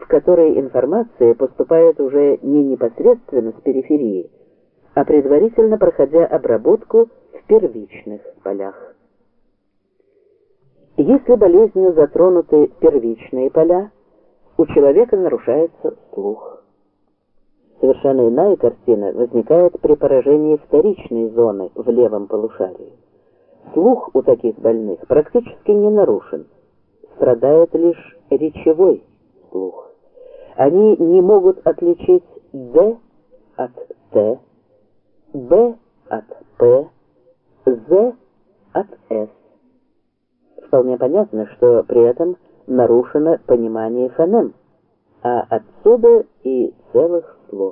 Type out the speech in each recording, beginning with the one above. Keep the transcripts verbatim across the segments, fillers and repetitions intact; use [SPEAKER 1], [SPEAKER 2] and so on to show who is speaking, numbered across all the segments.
[SPEAKER 1] которой информация поступает уже не непосредственно с периферии, а предварительно проходя обработку в первичных полях. Если болезнью затронуты первичные поля, у человека нарушается слух. Совершенно иная картина возникает при поражении вторичной зоны в левом полушарии. Слух у таких больных практически не нарушен, страдает лишь речевой слух. Они не могут отличить «д» от «т», «б» от «п», «з» от «с». Вполне понятно, что при этом нарушено понимание фонем, а отсюда и целых слов.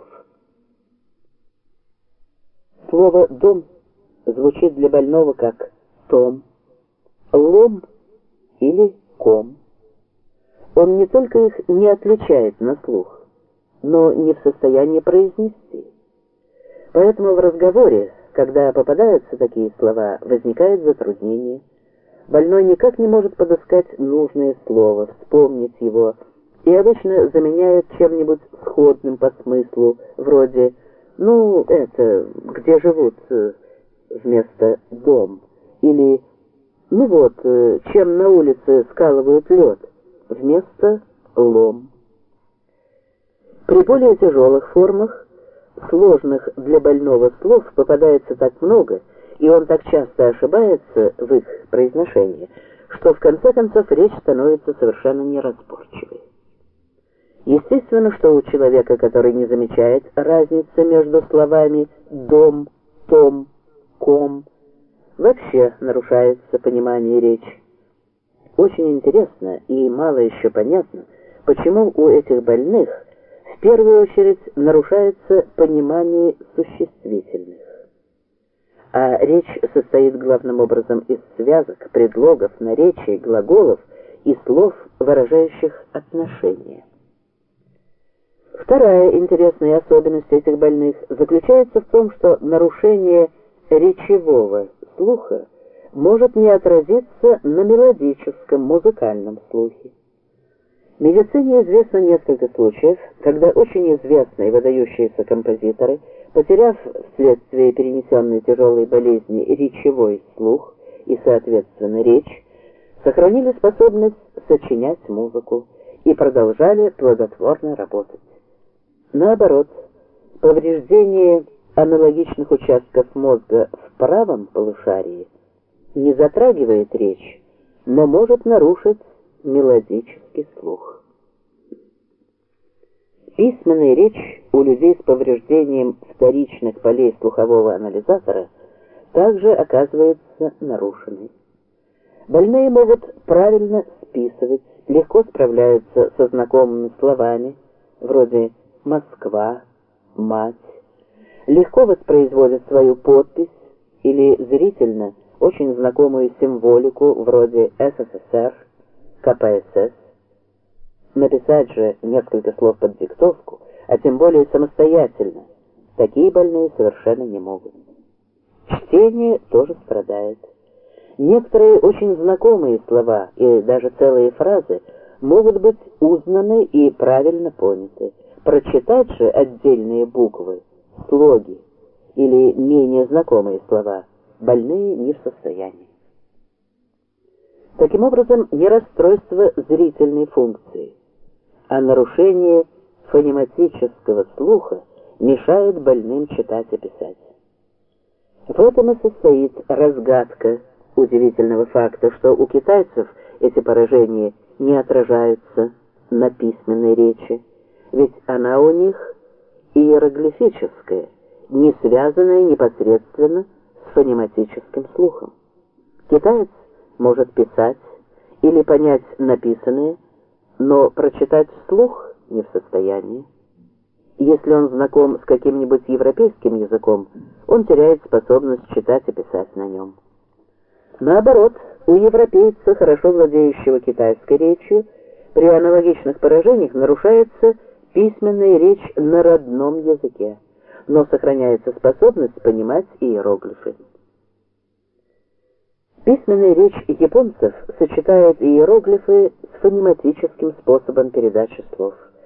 [SPEAKER 1] Слово «дом» звучит для больного как «том», «лом» или «ком». Он не только их не отличает на слух, но не в состоянии произнести. Поэтому в разговоре, когда попадаются такие слова, возникает затруднение. Больной никак не может подыскать нужное слово, вспомнить его, и обычно заменяет чем-нибудь сходным по смыслу, вроде «ну, это, где живут» вместо «дом», или «ну вот, чем на улице скалывают лед» вместо «лом». При более тяжелых формах, сложных для больного слов попадается так много, и он так часто ошибается в их произношении, что в конце концов речь становится совершенно неразборчивой. Естественно, что у человека, который не замечает разницы между словами «дом», «том», «ком», вообще нарушается понимание речи. Очень интересно и мало еще понятно, почему у этих больных в первую очередь нарушается понимание существительных. А речь состоит главным образом из связок, предлогов, наречий, глаголов и слов, выражающих отношения. Вторая интересная особенность этих больных заключается в том, что нарушение речевого слуха может не отразиться на мелодическом музыкальном слухе. В медицине известно несколько случаев, когда очень известные выдающиеся композиторы, потеряв вследствие перенесенной тяжелой болезни речевой слух и, соответственно, речь, сохранили способность сочинять музыку и продолжали плодотворно работать. Наоборот, повреждение аналогичных участков мозга в правом полушарии не затрагивает речь, но может нарушить мелодический слух. Письменная речь у людей с повреждением вторичных полей слухового анализатора также оказывается нарушенной. Больные могут правильно списывать, легко справляются со знакомыми словами, вроде «Москва», «мать», легко воспроизводят свою подпись или зрительно очень знакомую символику вроде СССР, КПСС. Написать же несколько слов под диктовку, а тем более самостоятельно, такие больные совершенно не могут. Чтение тоже страдает. Некоторые очень знакомые слова и даже целые фразы могут быть узнаны и правильно поняты. Прочитать же отдельные буквы, слоги или менее знакомые слова больные не в состоянии. Таким образом, не расстройство зрительной функции, а нарушение фонематического слуха мешает больным читать и писать. В этом и состоит разгадка удивительного факта, что у китайцев эти поражения не отражаются на письменной речи, ведь она у них иероглифическая, не связанная непосредственно с фонематическим слухом. Китаец может писать или понять написанное, но прочитать вслух не в состоянии. Если он знаком с каким-нибудь европейским языком, он теряет способность читать и писать на нем. Наоборот, у европейца, хорошо владеющего китайской речью, при аналогичных поражениях нарушается письменная речь на родном языке, но сохраняется способность понимать иероглифы. Письменная речь японцев сочетает иероглифы с фонематическим способом передачи слов.